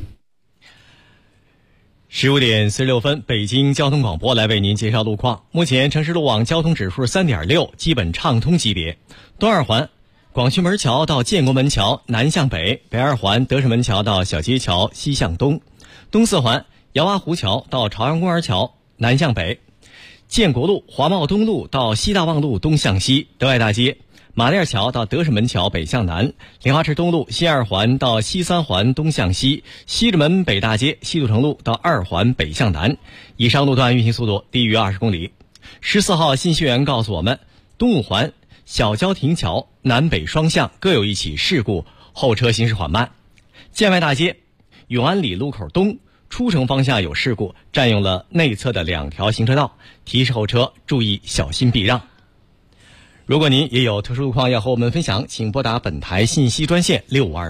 Speaker 16: 15点46分，北京交通广播来为您介绍路况。目前城市路网交通指数3.6，基本畅通级别。东二环广渠门桥到建国门桥南向北，北二环德胜门桥到小街桥西向东，东四环姚洼湖桥到朝阳公园桥南向北，建国路华贸东路到西大望路东向西，德外大街马甸桥到德胜门桥北向南，莲花池东路西二环到西三环东向西，西直门北大街西土城路到二环北向南，以上路段运行速度低于20公里。14号信息员告诉我们，东五环小郊亭桥南北双向各有一起事故，后车行驶缓慢。建外大街永安里路口东出城方向有事故，占用了内侧的2条行车道，提示后车注意小心避让。如果您也有特殊路况要和我们分享，请拨打本台信息专线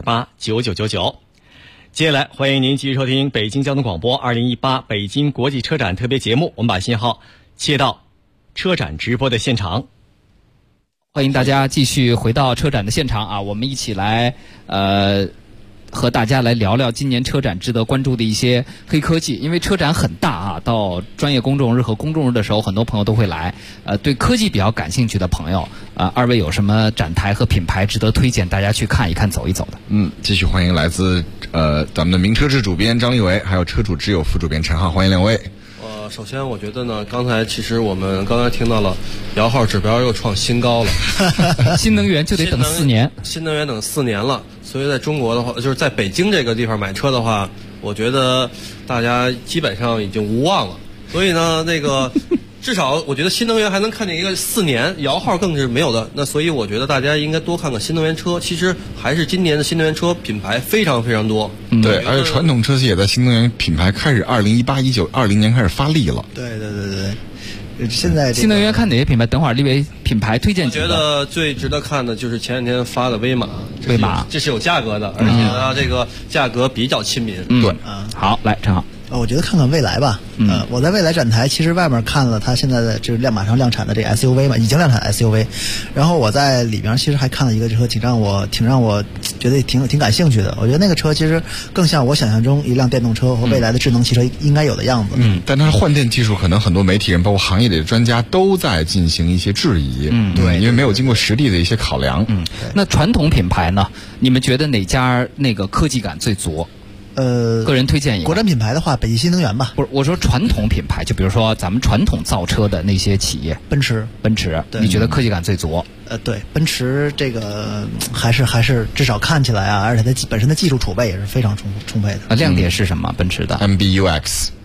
Speaker 16: 65289999。接下来欢迎您继续收听北京交通广播2018北京国际车展特别节目，我们把信号切到车展直播的现场。
Speaker 18: 欢迎大家继续回到车展的现场啊，我们一起来和大家来聊聊今年车展值得关注的一些黑科技。因为车展很大啊，到专业公众日和公众日的时候，很多朋友都会来。对科技比较感兴趣的朋友，二位有什么展台和品牌值得推荐大家去看一看、走一走的？
Speaker 19: 继续欢迎来自咱们的名车志主编张立伟，还有车主之友副主编陈浩，欢迎两位。
Speaker 20: 首先我觉得呢，刚才其实我们刚才听到了摇号指标又创新高了，
Speaker 18: 新能源就得等4年，
Speaker 20: 新能源等4年了。所以在中国的话，就是在北京这个地方买车的话，我觉得大家基本上已经无望了。所以呢，那个至少我觉得新能源还能看见一个4年，摇号更是没有的。那所以我觉得大家应该多看看新能源车。其实还是今年的新能源车品牌非常非常多。
Speaker 19: 对，而且传统车企也在新能源品牌开始2018、19、20年开始发力了。
Speaker 21: 对。现在
Speaker 18: 新能源看哪些品牌？等会儿立为品牌推荐几个。
Speaker 20: 我觉得最值得看的就是前2天发的威马，这是有价格的，而且呢，这个价格比较亲民。
Speaker 18: 对，好，来陈浩。
Speaker 21: 我觉得看看蔚来吧。我在蔚来展台，其实外面看了它现在的就是马上量产的这个 SUV 嘛，已经量产 SUV。然后我在里边其实还看了一个车，挺让我觉得挺感兴趣的。我觉得那个车其实更像我想象中一辆电动车和未来的智能汽车应该有的样子。
Speaker 19: 但它换电技术可能很多媒体人包括行业里的专家都在进行一些质疑。
Speaker 21: 对，
Speaker 19: 因为没有经过实地的一些考量。
Speaker 18: 那传统品牌呢？你们觉得哪家那个科技感最足？个人推荐一个。
Speaker 21: 国产品牌的话，北汽新能源吧。
Speaker 18: 不是，我说传统品牌，就比如说咱们传统造车的那些企业，
Speaker 21: 奔驰，
Speaker 18: 你觉得科技感最足？
Speaker 21: 对，奔驰这个还是至少看起来啊，而且它本身的技术储备也是非常充沛的。
Speaker 18: 亮点是什么？奔驰的
Speaker 19: MBUX。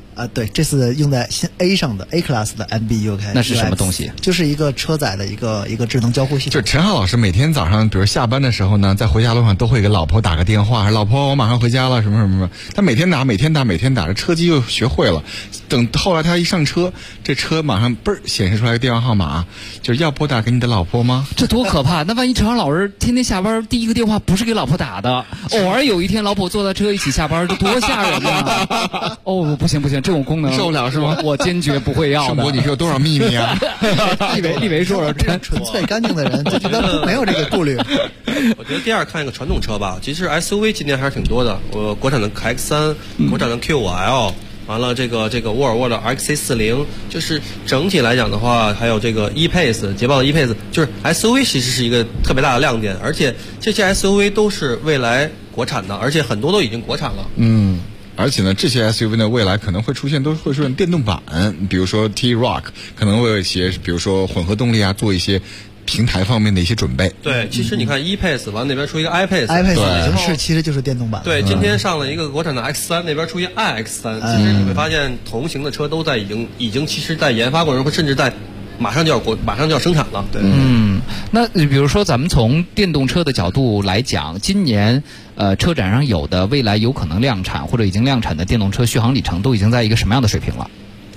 Speaker 21: 对，这次用在新 A 上的 A Class 的 MBUK，
Speaker 18: 那是什么东西？
Speaker 21: 就是一个车载的一个智能交互系统。
Speaker 19: 就陈浩老师每天早上，比如下班的时候呢，在回家路上都会给老婆打个电话，老婆我马上回家了，什么什么什么。他每天打，这车机又学会了。等后来他一上车，这车马上嘣显示出来个电话号码，就是要拨打给你的老婆吗？
Speaker 18: 这多可怕！那万一陈浩老师天天下班第一个电话不是给老婆打的，偶尔有一天老婆坐在车一起下班，这多吓人啊！哦，不行，这种功能
Speaker 19: 受不了是吗？
Speaker 18: 我坚决不会要的。
Speaker 19: 生活你是有多少秘密啊？
Speaker 18: 立伟说
Speaker 21: 纯粹干净的人，就觉得没有这个顾虑。
Speaker 20: 我觉得第二看一个传统车吧，其实 SUV 今年还是挺多的。国产的 X3，国产的 Q5L，完了这个沃尔沃的 XC40，就是整体来讲的话，还有这个 E-Pace， 捷豹的 E-Pace， 就是 SUV 其实是一个特别大的亮点，而且这些 SUV 都是未来国产的，而且很多都已经国产了。
Speaker 19: 而且呢，这些 SUV 呢，未来可能会出现电动版，比如说 T-Roc 可能会有一些，比如说混合动力啊，做一些平台方面的一些准备。
Speaker 20: 对，其实你看 E-Pace 完那边出一个 iPace
Speaker 21: 已经是其实就是电动版。
Speaker 20: 对，今天上了一个国产的 X3，那边出一 iX3，其实你会发现同型的车都在已经其实在研发过程中，甚至在马上就要生产了。对，
Speaker 18: 那比如说咱们从电动车的角度来讲，今年车展上有的未来有可能量产或者已经量产的电动车续航里程都已经在一个什么样的水平了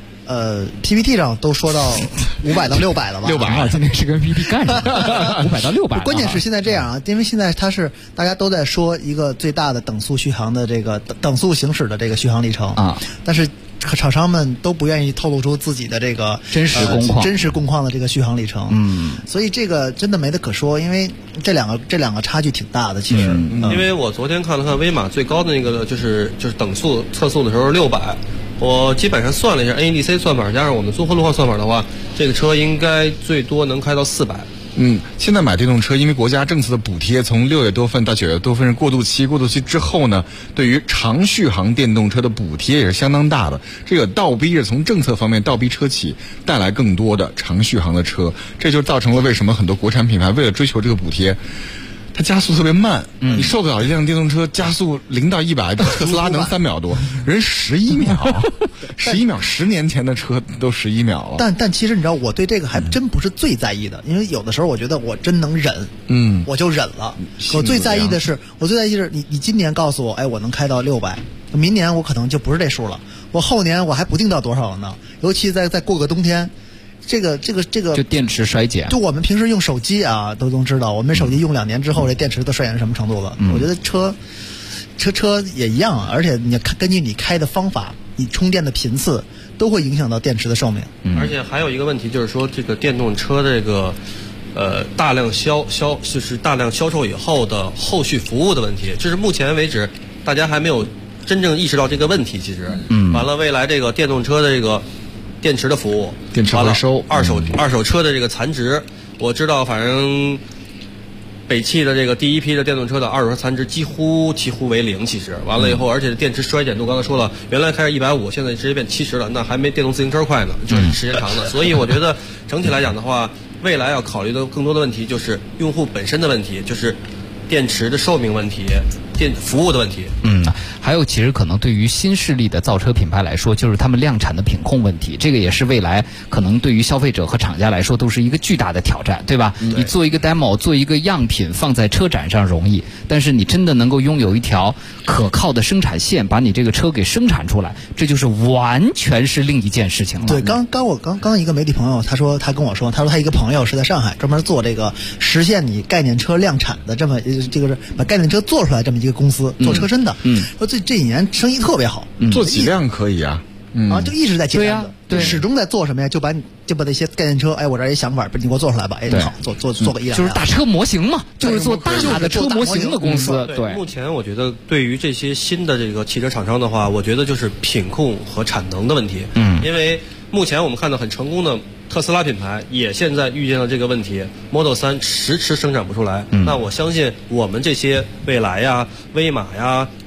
Speaker 21: ？PPT 上都说到500到600了吧
Speaker 18: ？600啊，今天是跟 PPT 干上500到600。
Speaker 21: 关键是现在这样啊，因为现在大家都在说一个最大的等速续航的这个等速行驶的这个续航里程啊，但是厂商们都不愿意透露出自己的这个
Speaker 18: 真实工况
Speaker 21: 的这个续航里程。所以这个真的没得可说，因为这两个差距挺大的。其实，
Speaker 20: 因为我昨天看了看威马最高的那个就是等速测速的时候600。我基本上算了一下 NEDC 算法加上我们综合路况算法的话，这个车应该最多能开到400。
Speaker 19: 现在买电动车，因为国家政策的补贴，从6月多份到9月多份是过渡期之后呢，对于长续航电动车的补贴也是相当大的。这个倒逼着从政策方面倒逼车企带来更多的长续航的车，这就造成了为什么很多国产品牌为了追求这个补贴，它加速特别慢，你受不了一辆电动车加速0到100，特斯拉能3秒多，人11秒，11秒，10年前的车都11秒了。
Speaker 21: 但其实你知道，我对这个还真不是最在意的，因为有的时候我觉得我真能忍，我就忍了。我最在意的是你今年告诉我，我能开到600，明年我可能就不是这数了，我后年我还不定到多少了呢。尤其再过个冬天。这个
Speaker 18: 就电池衰减，
Speaker 21: 就我们平时用手机啊都能知道，我们手机用2年之后，这电池都衰减成什么程度了。我觉得车也一样，而且你根据你开的方法，你充电的频次都会影响到电池的寿命。
Speaker 20: 而且还有一个问题就是说，这个电动车这个大量销售以后的后续服务的问题，就是目前为止大家还没有真正意识到这个问题。其实，完了未来这个电动车的这个电池的服务，
Speaker 19: 电池回收，
Speaker 20: 二手车的这个残值，我知道，反正北汽的这个第一批的电动车的二手车残值几乎为0。其实完了以后，而且电池衰减度刚才说了，原来开始150，现在直接变70了，那还没电动自行车快呢，就是时间长的。所以我觉得整体来讲的话，未来要考虑的更多的问题就是用户本身的问题，就是电池的寿命问题。服务的问题。
Speaker 18: 还有其实可能对于新势力的造车品牌来说，就是他们量产的品控问题，这个也是未来可能对于消费者和厂家来说都是一个巨大的挑战，对吧？你做一个 demo， 做一个样品放在车展上容易，但是你真的能够拥有一条可靠的生产线，把你这个车给生产出来，这就是完全是另一件事情了。
Speaker 21: 对，刚一个媒体朋友他跟我说他一个朋友是在上海专门做这个实现你概念车量产的这么这个是把概念车做出来这么一个公司，做车身的。说这几年生意特别好，
Speaker 19: 做几辆可以啊。
Speaker 21: 就一直在接单子，对，始终在做什么呀？就把那些概念车，我这儿一想法，你给我做出来吧，好，做个1辆，
Speaker 18: 就是大车模型嘛，就是做大的车模型的公司。对，
Speaker 20: 目前我觉得对于这些新的这个汽车厂商的话，我觉得就是品控和产能的问题。因为目前我们看到很成功的特斯拉品牌也现在遇见了这个问题 ，Model 3迟生产不出来。那我相信我们这些蔚来呀、威马呀、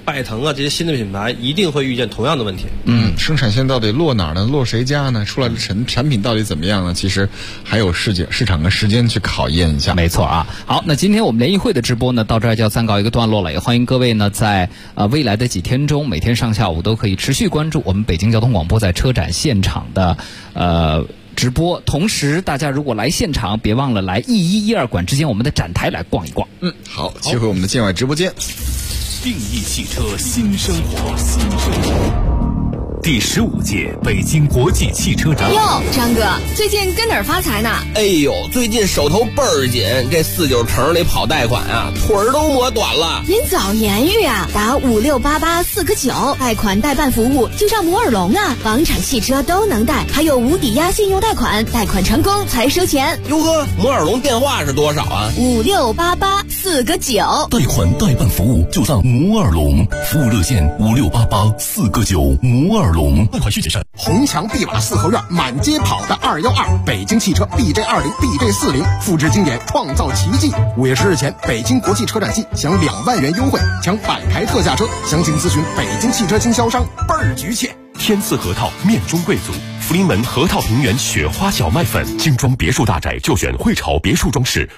Speaker 20: 拜腾啊这些新的品牌一定会遇见同样的问题。
Speaker 19: 生产线到底落哪儿呢？落谁家呢？出来的产品到底怎么样呢？其实还有市场和时间去考验一下。
Speaker 18: 没错啊。好，那今天我们联谊会的直播呢，到这儿就要暂告一个段落了。也欢迎各位呢，在未来的几天中，每天上下午都可以持续关注我们北京交通广播在车展现场的直播。同时，大家如果来现场，别忘了来E1、E2馆之间我们的展台来逛一逛。
Speaker 19: 好，切回我们的建外直播间。
Speaker 9: 定义汽车新生活，第15届北京国际汽车展。
Speaker 6: 哟，张哥，最近跟哪儿发财呢？
Speaker 2: 哎呦，最近手头倍儿紧，这49城里跑贷款啊，腿儿都磨短了。
Speaker 6: 您早言语啊，打5688-4个9，贷款代办服务就上摩尔龙啊，房产汽车都能贷，还有无抵押信用贷款，贷款成功才收钱。
Speaker 2: 哟呵，摩尔龙电话是多少啊
Speaker 6: ？5688-4个9，
Speaker 12: 贷款代办服务就上摩尔龙，服务热线5688-4个9，摩尔龙。贷款需谨慎。
Speaker 14: 红墙碧瓦四合院，满街跑的212，北京汽车 BJ20、BJ40，复制经典，创造奇迹。5月10日前，北京国际车展季享2万元优惠，抢100台特价车，详情咨询北京汽车经销商，倍儿局气。
Speaker 10: 天赐核桃面中贵族，福临门核桃平原雪花小麦粉，精装别墅大宅就选汇潮别墅装饰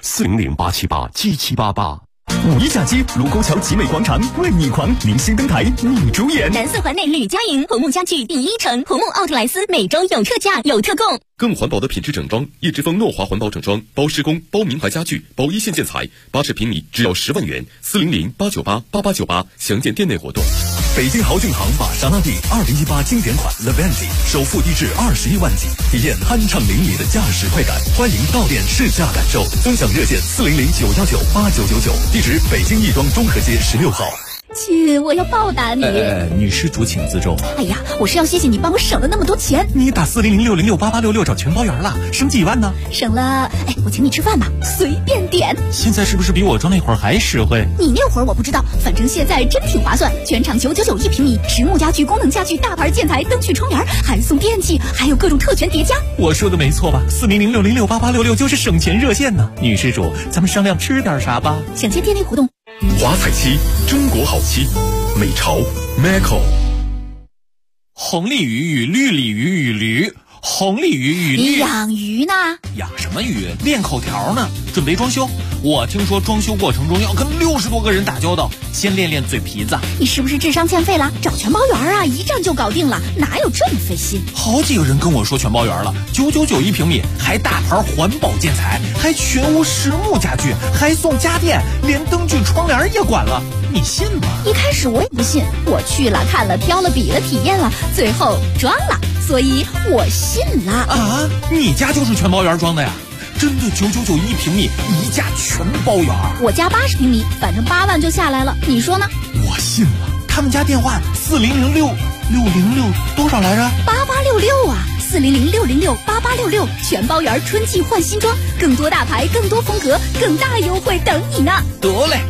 Speaker 10: ，400-878-7788。
Speaker 9: 五一假期，卢沟桥集美广场为你狂，明星登台你主演。
Speaker 13: 南四环内吕佳莹，红木家具第1城，红木奥特莱斯每周有特价有特供。
Speaker 10: 更环保的品质整装，叶之峰诺华环保整装，包施工，包名牌家具，包一线建材，80平米只要10万元，400-898-8898，详见店内活动。
Speaker 9: 北京豪骏行玛莎拉蒂2018经典款 Levante， 首付低至21万起，体验酣畅淋漓的驾驶快感。欢迎到店试驾感受，尊享热线400-919-8999，地址北京亦庄中和街16号。
Speaker 7: 亲，我要报答你。
Speaker 11: 女施主请自重。
Speaker 7: 哎呀，我是要谢谢你帮我省了那么多钱。
Speaker 11: 你打400-606-8866找全包圆了，省几万呢？
Speaker 7: 省了，我请你吃饭吧，随便点。
Speaker 11: 现在是不是比我装那会儿还实惠？
Speaker 7: 你那会儿我不知道，反正现在真挺划算。全场999一平米，实木家具、功能家具、大牌建材、灯具、窗帘，还送电器，还有各种特权叠加。
Speaker 11: 我说的没错吧？400-606-8866就是省钱热线呢。女施主，咱们商量吃点啥吧？
Speaker 7: 享签电力活动。
Speaker 10: 华彩漆，中国好漆，美潮 Macco。
Speaker 11: 红鲤鱼与绿鲤鱼与驴，红鲤鱼与绿。
Speaker 7: 你养鱼呢？
Speaker 11: 养什么鱼？练口条呢，准备装修。我听说装修过程中要跟60多个人打交道，先练练嘴皮子。
Speaker 7: 你是不是智商欠费了？找全包圆啊，一站就搞定了，哪有这么费心？
Speaker 11: 好几个人跟我说全包圆了，999一平米，还大牌环保建材，还全屋实木家具，还送家电，连灯具窗帘也管了，你信吗？
Speaker 7: 一开始我也不信，我去了看了挑了比了体验了，最后装了，所以我信了。
Speaker 11: 啊，你家就是全包圆装的呀？真的999一平米，一价全包圆。
Speaker 7: 我家80平米，反正8万就下来了，你说呢？
Speaker 11: 我信了。他们家电话40066多少来着
Speaker 7: ？8866啊，400-606-8866，全包圆春季换新装，更多大牌，更多风格，更大优惠等你呢。
Speaker 11: 得嘞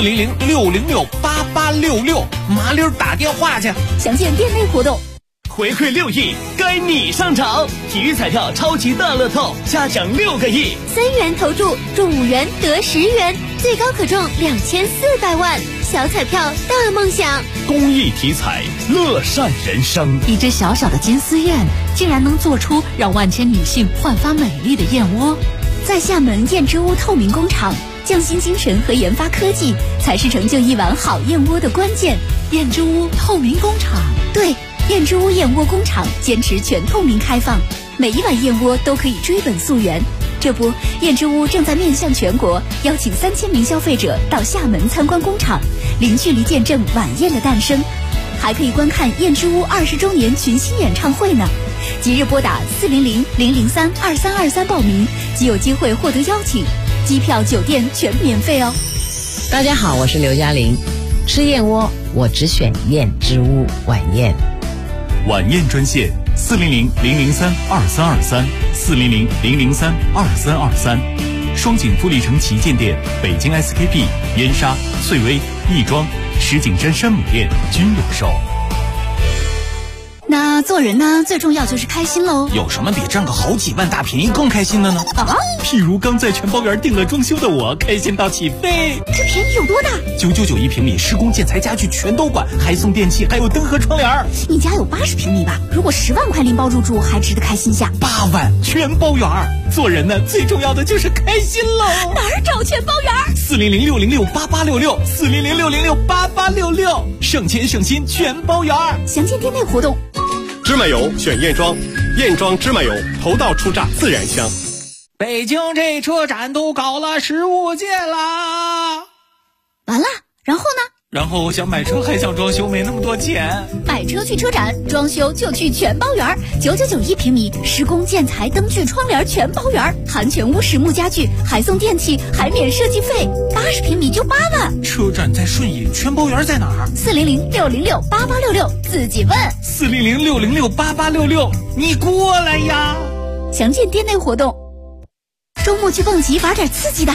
Speaker 11: ，400-606-8866，麻溜打电话去。
Speaker 7: 详见店内活动。
Speaker 9: 回馈6亿，该你上场！体育彩票超级大乐透，下奖6个亿
Speaker 13: ，3元投注，中5元得10元，最高可中2400万。小彩票大梦想，
Speaker 9: 公益体彩，乐善人生。
Speaker 3: 一只小小的金丝燕，竟然能做出让万千女性焕发美丽的燕窝。
Speaker 7: 在厦门燕之屋透明工厂，匠心精神和研发科技才是成就一碗好燕窝的关键。
Speaker 3: 燕之屋透明工厂，
Speaker 7: 对。燕之屋燕窝工厂坚持全透明开放，每一碗燕窝都可以追本溯源。这不，燕之屋正在面向全国，邀请3000名消费者到厦门参观工厂，零距离见证晚宴的诞生，还可以观看燕之屋20周年群星演唱会呢。即日拨打400-003-2323报名，即有机会获得邀请，机票、酒店全免费哦。
Speaker 22: 大家好，我是刘嘉玲，吃燕窝我只选燕之屋晚宴。
Speaker 9: 晚宴专线400-003-2323，400-003-2323，双井富力城旗舰店、北京 SKP、燕莎、翠微、亦庄、石景山山姆店均有售。
Speaker 7: 那做人呢，最重要就是开心喽。
Speaker 11: 有什么比赚个好几万大便宜更开心的呢？
Speaker 7: 啊，
Speaker 11: 譬如刚在全包园订了装修的我，开心到起飞。
Speaker 7: 这便宜有多大
Speaker 11: ？999平米，施工建材家具全都管，还送电器，还有灯和窗帘。
Speaker 7: 你家有80平米吧？如果10万块拎包入住，还值得开心下。
Speaker 11: 8万全包园，做人呢，最重要的就是开心喽。
Speaker 7: 哪儿找全包园
Speaker 11: ？400-606-8866，400-606-8866，省钱省心全包园。
Speaker 7: 详见店内活动。
Speaker 1: 芝麻油选燕庄，燕庄芝麻油，头道出榨自然香。
Speaker 11: 北京这车展都搞了15届啦，
Speaker 7: 完了，然后呢？
Speaker 11: 然后想买车还想装修，没那么多钱。
Speaker 7: 买车去车展，装修就去全包园，9991平米，施工建材灯具窗帘全包园，含全屋实木家具，还送电器，还免设计费，80平米就8万。
Speaker 11: 车展在顺义，全包园在哪儿
Speaker 7: ？400-606-8866，自己问。
Speaker 11: 400-606-8866，你过来呀！
Speaker 7: 详见店内活动。周末去蹦极，玩点刺激的。